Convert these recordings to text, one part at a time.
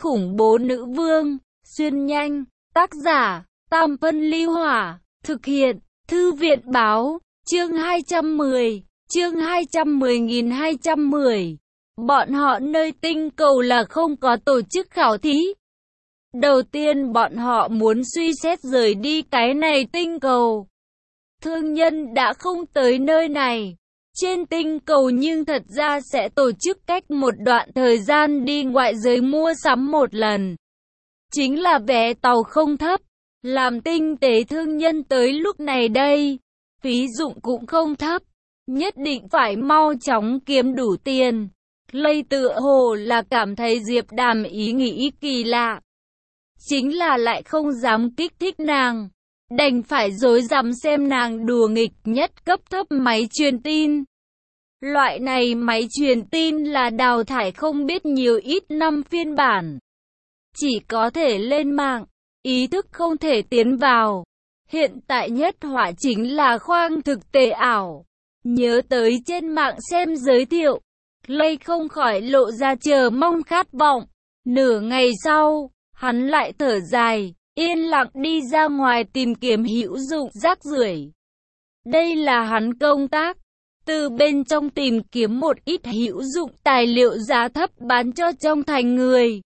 khủng bố nữ vương, xuyên nhanh, tác giả, Tam Phân Ly Hỏa, thực hiện, Thư viện Báo, chương 210, chương 210.210. Bọn họ nơi tinh cầu là không có tổ chức khảo thí. Đầu tiên bọn họ muốn suy xét rời đi cái này tinh cầu. Thương nhân đã không tới nơi này. Trên tinh cầu nhưng thật ra sẽ tổ chức cách một đoạn thời gian đi ngoại giới mua sắm một lần. Chính là vé tàu không thấp. Làm tinh tế thương nhân tới lúc này đây. Phí dụng cũng không thấp. Nhất định phải mau chóng kiếm đủ tiền. Lây tựa hồ là cảm thấy Diệp Đàm ý nghĩ kỳ lạ. Chính là lại không dám kích thích nàng. Đành phải rối rắm xem nàng đùa nghịch nhất cấp thấp máy truyền tin. Loại này máy truyền tin là đào thải không biết nhiều ít năm phiên bản. Chỉ có thể lên mạng, ý thức không thể tiến vào. Hiện tại nhất họa chính là khoang thực tế ảo. Nhớ tới trên mạng xem giới thiệu, Lây không khỏi lộ ra chờ mong khát vọng. Nửa ngày sau, hắn lại thở dài, yên lặng đi ra ngoài tìm kiếm hữu dụng rác rưởi. Đây là hắn công tác, từ bên trong tìm kiếm một ít hữu dụng tài liệu giá thấp bán cho trong thành người.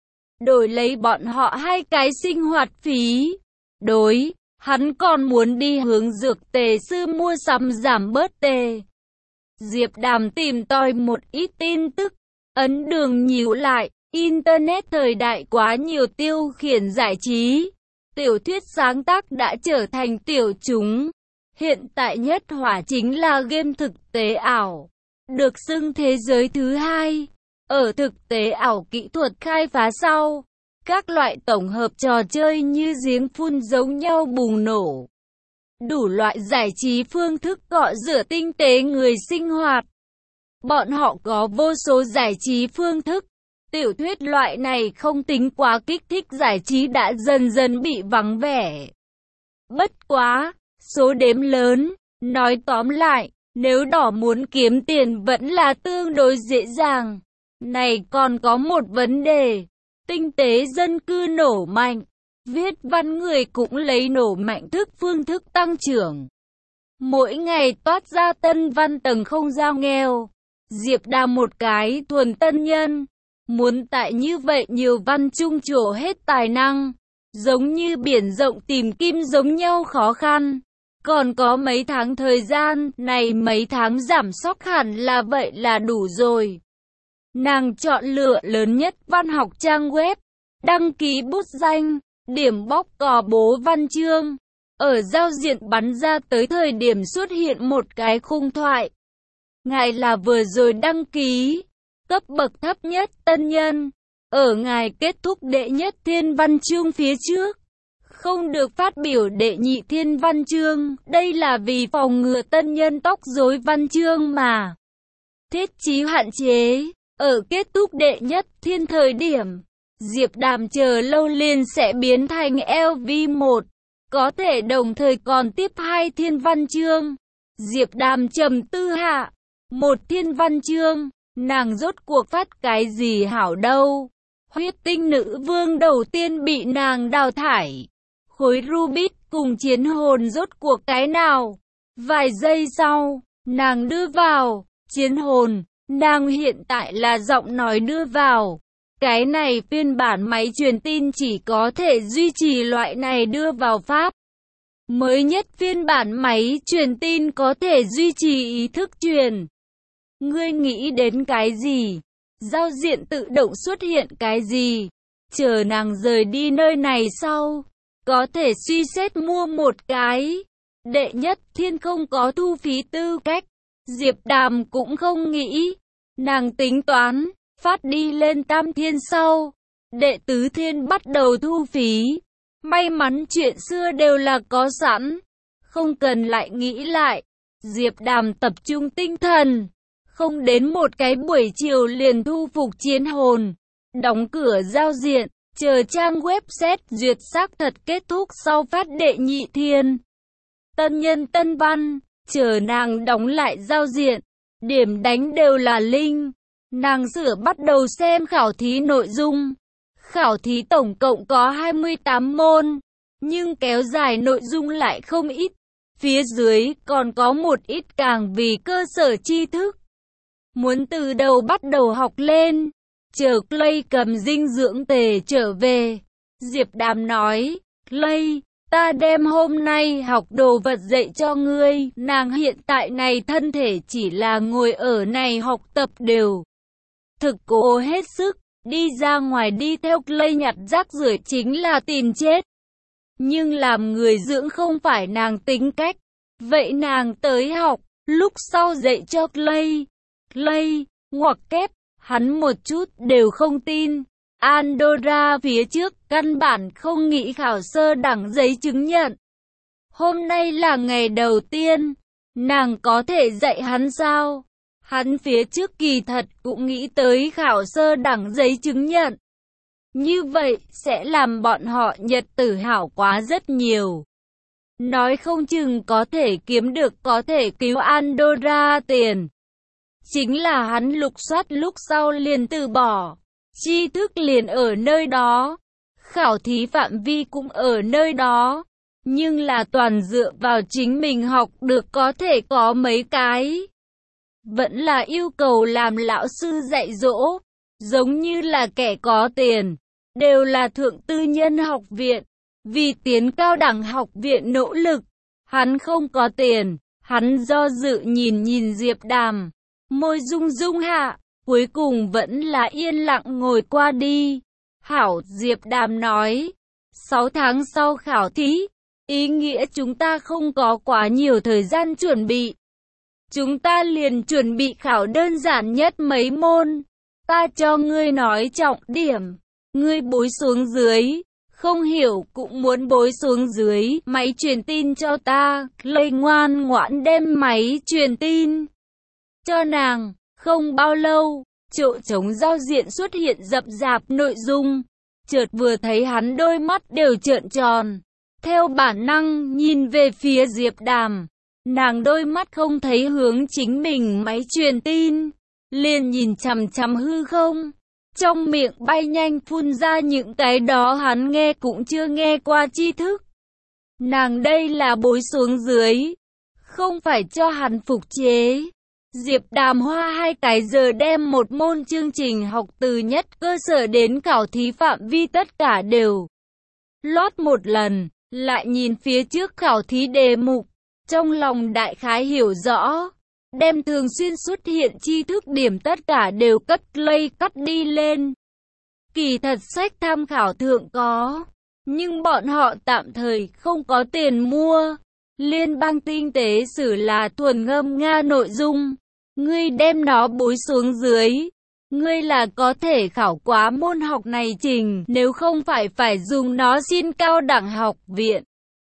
Đổi lấy bọn họ 2 cái sinh hoạt phí. Đối, hắn còn muốn đi hướng dược tề sư mua sắm giảm bớt tề. Diệp Đàm tìm tòi một ít tin tức, ấn đường nhíu lại, Internet thời đại quá nhiều tiêu khiển giải trí. Tiểu thuyết sáng tác đã trở thành tiểu chúng. Hiện tại nhất hỏa chính là game thực tế ảo, được xưng thế giới thứ 2. Ở thực tế ảo kỹ thuật khai phá sau, các loại tổng hợp trò chơi như giếng phun giống nhau bùng nổ. Đủ loại giải trí phương thức cọ rửa tinh tế người sinh hoạt. Bọn họ có vô số giải trí phương thức. Tiểu thuyết loại này không tính quá kích thích giải trí đã dần dần bị vắng vẻ. Bất quá, số đếm lớn, nói tóm lại, nếu đỏ muốn kiếm tiền vẫn là tương đối dễ dàng. Này còn có một vấn đề, tinh tế dân cư nổ mạnh, viết văn người cũng lấy nổ mạnh phương thức tăng trưởng. Mỗi ngày toát ra tân văn tầng không giao nghèo. Diệp Đàm một cái thuần tân nhân, muốn tại như vậy nhiều văn trung trổ hết tài năng, giống như biển rộng tìm kim giống nhau khó khăn. Còn có mấy tháng thời gian, này mấy tháng giảm sóc hẳn là vậy là đủ rồi. Nàng chọn lựa lớn nhất văn học trang web, đăng ký bút danh, điểm bóc cò bố văn chương. Ở giao diện bắn ra tới thời điểm xuất hiện một cái khung thoại. Ngài là vừa rồi đăng ký, cấp bậc thấp nhất tân nhân. Ở ngài kết thúc đệ nhất thiên văn chương phía trước, không được phát biểu đệ nhị thiên văn chương. Đây là vì phòng ngừa tân nhân tóc rối văn chương mà. Thiết chí hạn chế, ở kết thúc đệ nhất thiên thời điểm, Diệp Đàm chờ lâu liền sẽ biến thành LV1, có thể đồng thời còn tiếp 2 thiên văn chương. Diệp Đàm trầm tư hạ, một thiên văn chương, nàng rốt cuộc phát cái gì hảo đâu. Huyết tinh nữ vương đầu tiên bị nàng đào thải. Khối Rubik cùng chiến hồn rốt cuộc cái nào? Vài giây sau, nàng đưa vào, chiến hồn, nàng hiện tại là giọng nói đưa vào. Cái này phiên bản máy truyền tin chỉ có thể duy trì loại này đưa vào pháp. Mới nhất phiên bản máy truyền tin có thể duy trì ý thức truyền. Ngươi nghĩ đến cái gì? Giao diện tự động xuất hiện cái gì? Chờ nàng rời đi nơi này sau, có thể suy xét mua một cái. Đệ nhất thiên không có thu phí tư cách. Diệp Đàm cũng không nghĩ. Nàng tính toán, phát đi lên tam thiên sau, đệ tứ thiên bắt đầu thu phí. May mắn chuyện xưa đều là có sẵn, không cần lại nghĩ lại. Diệp Đàm tập trung tinh thần, không đến một cái buổi chiều liền thu phục chiến hồn, đóng cửa giao diện, chờ trang web xét duyệt xác thật kết thúc sau phát đệ nhị thiên. Tân nhân tân văn, chờ nàng đóng lại giao diện, điểm đánh đều là linh. Nàng sửa bắt đầu xem khảo thí nội dung. Khảo thí tổng cộng có 28 môn, nhưng kéo dài nội dung lại không ít. Phía dưới còn có một ít càng vì cơ sở tri thức. Muốn từ đầu bắt đầu học lên. Chờ Clay cầm dinh dưỡng tề trở về, Diệp Đàm nói, Clay, ta đem hôm nay học đồ vật dạy cho ngươi. Nàng hiện tại này thân thể chỉ là ngồi ở này học tập đều. Thực cố hết sức, đi ra ngoài đi theo Clay nhặt rác rưởi chính là tìm chết. Nhưng làm người dưỡng không phải nàng tính cách. Vậy nàng tới học, lúc sau dạy cho Clay. Clay, ngoặc kép, hắn một chút đều không tin. Andorra phía trước căn bản không nghĩ khảo sơ đẳng giấy chứng nhận. Hôm nay là ngày đầu tiên, nàng có thể dạy hắn sao? Hắn phía trước kỳ thật cũng nghĩ tới khảo sơ đẳng giấy chứng nhận. Như vậy sẽ làm bọn họ Nhật tử hảo quá rất nhiều. Nói không chừng có thể kiếm được có thể cứu Andorra tiền. Chính là hắn lục soát lúc sau liền từ bỏ. Tri thức liền ở nơi đó. Khảo thí phạm vi cũng ở nơi đó. Nhưng là toàn dựa vào chính mình học được có thể có mấy cái. Vẫn là yêu cầu làm lão sư dạy dỗ. Giống như là kẻ có tiền. Đều là thượng tư nhân học viện. Vì tiến cao đẳng học viện nỗ lực. Hắn không có tiền. Hắn do dự nhìn Diệp Đàm. Môi rung rung hạ. Cuối cùng vẫn là yên lặng ngồi qua đi. Hảo, Diệp Đàm nói. 6 tháng sau khảo thí. Ý nghĩa chúng ta không có quá nhiều thời gian chuẩn bị. Chúng ta liền chuẩn bị khảo đơn giản nhất mấy môn. Ta cho ngươi nói trọng điểm. Ngươi bối xuống dưới. Không hiểu cũng muốn bối xuống dưới. Máy truyền tin cho ta. Lây ngoan ngoãn đem máy truyền tin cho nàng. Không bao lâu, chỗ trống giao diện xuất hiện rậm rạp nội dung. Chợt vừa thấy hắn đôi mắt đều trợn tròn. Theo bản năng nhìn về phía Diệp Đàm. Nàng đôi mắt không thấy hướng chính mình máy truyền tin. Liền nhìn chằm chằm hư không. Trong miệng bay nhanh phun ra những cái đó hắn nghe cũng chưa nghe qua tri thức. Nàng đây là bối xuống dưới. Không phải cho hắn phục chế. Diệp Đàm hoa 2 cái giờ đem một môn chương trình học từ nhất cơ sở đến khảo thí phạm vi tất cả đều lót một lần, lại nhìn phía trước khảo thí đề mục, trong lòng đại khái hiểu rõ, đem thường xuyên xuất hiện tri thức điểm tất cả đều cắt đi lên. Kỳ thật sách tham khảo thượng có, nhưng bọn họ tạm thời không có tiền mua. Liên bang tinh tế sử là thuần ngâm Nga nội dung. Ngươi đem nó bối xuống dưới. Ngươi là có thể khảo quá môn học này trình. Nếu không phải dùng nó xin cao đẳng học viện.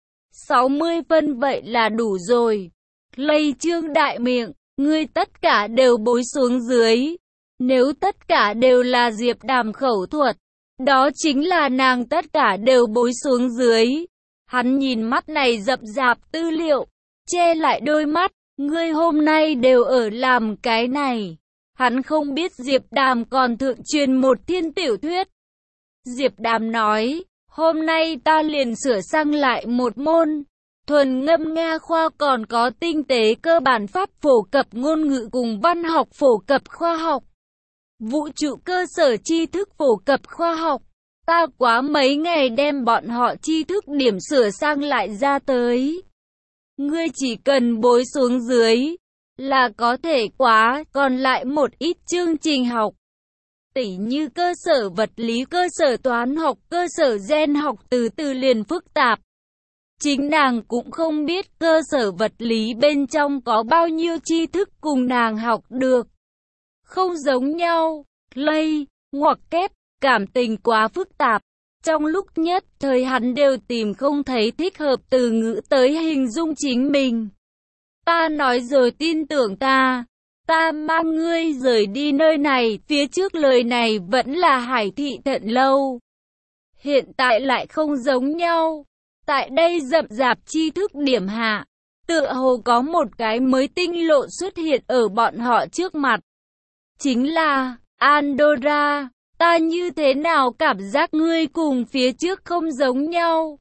60 phân vậy là đủ rồi. Lây Trương đại miệng. Ngươi tất cả đều bối xuống dưới. Nếu tất cả đều là Diệp Đàm khẩu thuật. Đó chính là nàng tất cả đều bối xuống dưới. Hắn nhìn mắt này rậm rạp tư liệu. Che lại đôi mắt. Ngươi hôm nay đều ở làm cái này. Hắn không biết Diệp Đàm còn thượng truyền một thiên tiểu thuyết. Diệp Đàm nói, hôm nay ta liền sửa sang lại một môn. Thuần ngâm Nga khoa còn có tinh tế cơ bản pháp phổ cập ngôn ngữ cùng văn học phổ cập khoa học. Vũ trụ cơ sở tri thức phổ cập khoa học. Ta quá mấy ngày đem bọn họ tri thức điểm sửa sang lại ra tới. Ngươi chỉ cần bối xuống dưới là có thể quá, còn lại một ít chương trình học. Tỉ như cơ sở vật lý, cơ sở toán học, cơ sở gen học từ từ liền phức tạp. Chính nàng cũng không biết cơ sở vật lý bên trong có bao nhiêu tri thức cùng nàng học được. Không giống nhau, lây, ngoặc kép, cảm tình quá phức tạp. Trong lúc nhất thời hắn đều tìm không thấy thích hợp từ ngữ tới hình dung chính mình. Ta nói rồi tin tưởng ta. Ta mang ngươi rời đi nơi này. Phía trước lời này vẫn là Hải Thị Thận Lâu. Hiện tại lại không giống nhau. Tại đây rậm rạp tri thức điểm hạ. Tựa hồ có một cái mới tinh lộ xuất hiện ở bọn họ trước mặt. Chính là Andorra. Ta như thế nào cảm giác ngươi cùng phía trước không giống nhau?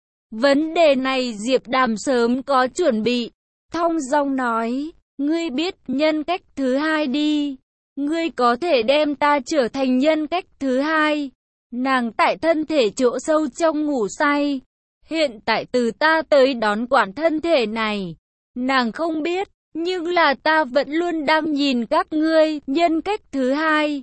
Vấn đề này Diệp Đàm sớm có chuẩn bị, thong dong nói, ngươi biết nhân cách thứ hai đi, ngươi có thể đem ta trở thành nhân cách thứ hai. Nàng tại thân thể chỗ sâu trong ngủ say, hiện tại từ ta tới đón quản thân thể này, nàng không biết, nhưng là ta vẫn luôn đang nhìn các ngươi, nhân cách thứ hai.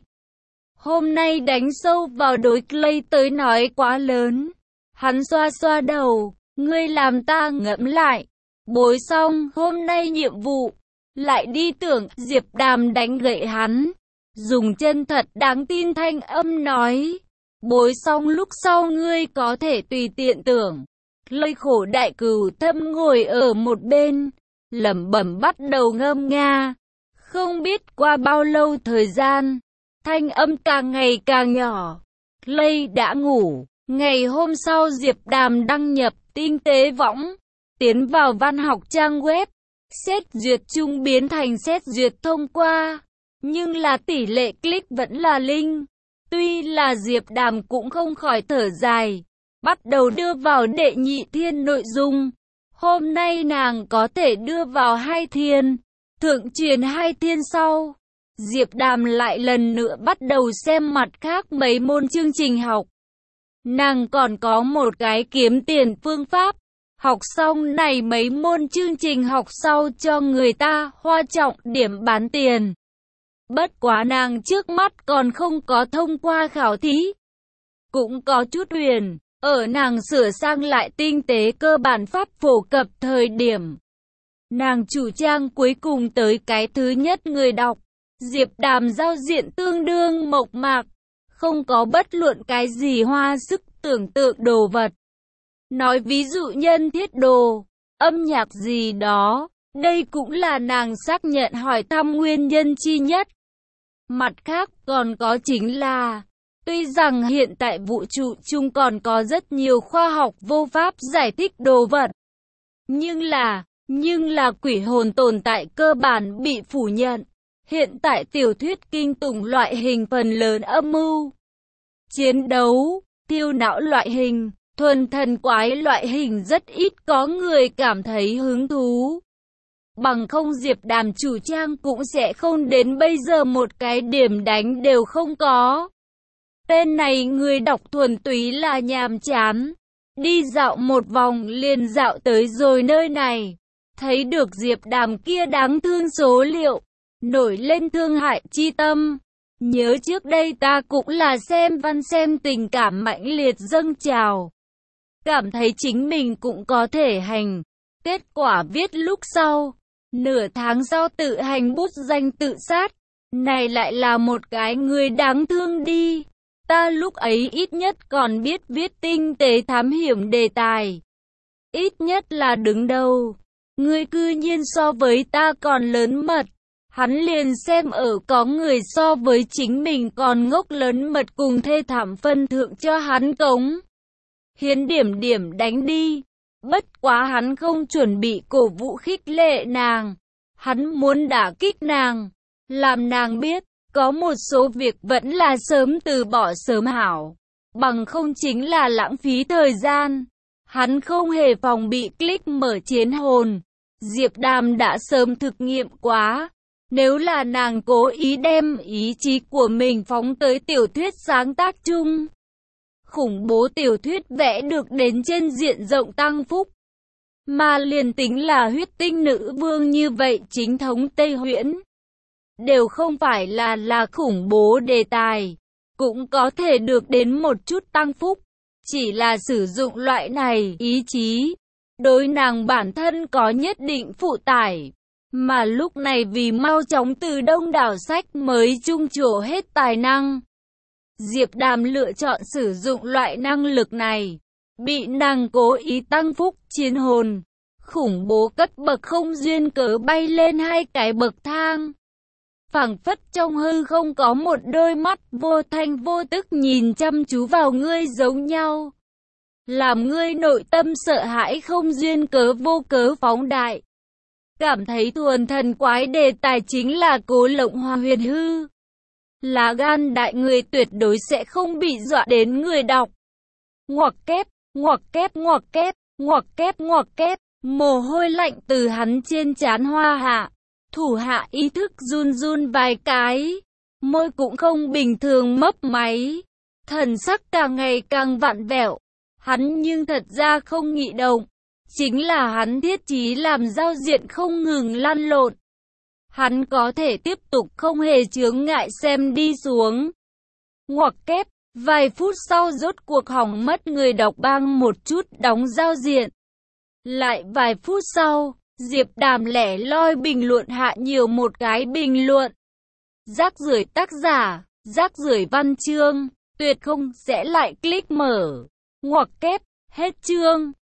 Hôm nay đánh sâu vào đối Clay tới nói quá lớn. Hắn xoa xoa đầu, ngươi làm ta ngẫm lại. Bối xong, hôm nay nhiệm vụ, lại đi tưởng. Diệp Đàm đánh gậy hắn, dùng chân thật đáng tin thanh âm nói. Bối xong lúc sau ngươi có thể tùy tiện tưởng. Clay khổ đại cừu thâm ngồi ở một bên, lẩm bẩm bắt đầu ngâm nga. Không biết qua bao lâu thời gian, thanh âm càng ngày càng nhỏ. Clay đã ngủ. Ngày hôm sau Diệp Đàm đăng nhập Tinh tế võng, tiến vào văn học trang web. Xét duyệt chung biến thành xét duyệt thông qua, nhưng là tỷ lệ click vẫn là linh. Tuy là Diệp Đàm cũng không khỏi thở dài, bắt đầu đưa vào đệ nhị thiên nội dung. Hôm nay nàng có thể đưa vào 2 thiên, thượng truyền 2 thiên sau. Diệp Đàm lại lần nữa bắt đầu xem mặt khác mấy môn chương trình học. Nàng còn có một cái kiếm tiền phương pháp. Học xong này mấy môn chương trình học sau cho người ta hoa trọng điểm bán tiền. Bất quá nàng trước mắt còn không có thông qua khảo thí. Cũng có chút huyền, ở nàng sửa sang lại tinh tế cơ bản pháp phổ cập thời điểm. Nàng chủ trang cuối cùng tới cái thứ nhất người đọc. Diệp Đàm giao diện tương đương mộc mạc, không có bất luận cái gì hoa sức tưởng tượng đồ vật. Nói ví dụ nhân thiết đồ, âm nhạc gì đó, đây cũng là nàng xác nhận hỏi thăm nguyên nhân chi nhất. Mặt khác còn có chính là, tuy rằng hiện tại vũ trụ chung còn có rất nhiều khoa học vô pháp giải thích đồ vật, nhưng là quỷ hồn tồn tại cơ bản bị phủ nhận. Hiện tại tiểu thuyết kinh tủng loại hình phần lớn âm mưu, chiến đấu, tiêu não loại hình, thuần thần quái loại hình rất ít có người cảm thấy hứng thú. Bằng không Diệp Đàm chủ trang cũng sẽ không đến bây giờ một cái điểm đánh đều không có. Tên này người đọc thuần túy là nhàm chán. Đi dạo một vòng liền dạo tới rồi nơi này. Thấy được Diệp Đàm kia đáng thương số liệu, nổi lên thương hại chi tâm. Nhớ trước đây ta cũng là xem văn xem tình cảm mãnh liệt dâng trào. Cảm thấy chính mình cũng có thể hành. Kết quả viết lúc sau, nửa tháng sau tự hành bút danh tự sát. Này lại là một cái người đáng thương đi. Ta lúc ấy ít nhất còn biết viết tinh tế thám hiểm đề tài. Ít nhất là đứng đầu. Ngươi cư nhiên so với ta còn lớn mật. Hắn liền xem ở có người so với chính mình còn ngốc lớn mật cùng thê thảm phân thượng cho hắn cống hiến điểm đánh đi. Bất quá hắn không chuẩn bị cổ vũ khích lệ nàng. Hắn muốn đả kích nàng, làm nàng biết, có một số việc vẫn là sớm từ bỏ sớm hảo. Bằng không chính là lãng phí thời gian. Hắn không hề phòng bị click mở chiến hồn. Diệp Đàm đã sớm thực nghiệm quá. Nếu là nàng cố ý đem ý chí của mình phóng tới tiểu thuyết sáng tác chung, khủng bố tiểu thuyết vẽ được đến trên diện rộng tăng phúc. Mà liền tính là huyết tinh nữ vương như vậy chính thống Tây Huyễn, đều không phải là khủng bố đề tài, cũng có thể được đến một chút tăng phúc. Chỉ là sử dụng loại này ý chí, đối nàng bản thân có nhất định phụ tải. Mà lúc này vì mau chóng từ đông đảo sách mới trung trổ hết tài năng, Diệp Đàm lựa chọn sử dụng loại năng lực này. Bị nàng cố ý tăng phúc chiến hồn, khủng bố cất bậc không duyên cớ bay lên 2 cái bậc thang. Phảng phất trong hư không có một đôi mắt vô thanh vô tức nhìn chăm chú vào ngươi giống nhau. Làm ngươi nội tâm sợ hãi không duyên cớ vô cớ phóng đại. Cảm thấy thuần thần quái đề tài chính là Cố Lộng Hoa huyền hư. Lá gan đại người tuyệt đối sẽ không bị dọa đến người đọc. Ngoặc kép, ngoặc kép, ngoặc kép, ngoặc kép, ngoặc kép. Mồ hôi lạnh từ hắn trên trán Hoa Hạ. Thủ hạ ý thức run run vài cái. Môi cũng không bình thường mấp máy. Thần sắc càng ngày càng vặn vẹo. Hắn nhưng thật ra không nghị động. Chính là hắn thiết chí làm giao diện không ngừng lăn lộn. Hắn có thể tiếp tục không hề chướng ngại xem đi xuống. Ngoặc kép, vài phút sau rốt cuộc hỏng mất, người đọc bang một chút đóng giao diện. Lại vài phút sau, Diệp Đàm lẻ loi bình luận hạ nhiều một cái bình luận. Rác rưởi tác giả, rác rưởi văn chương, tuyệt không sẽ lại click mở. Ngoặc kép, hết chương.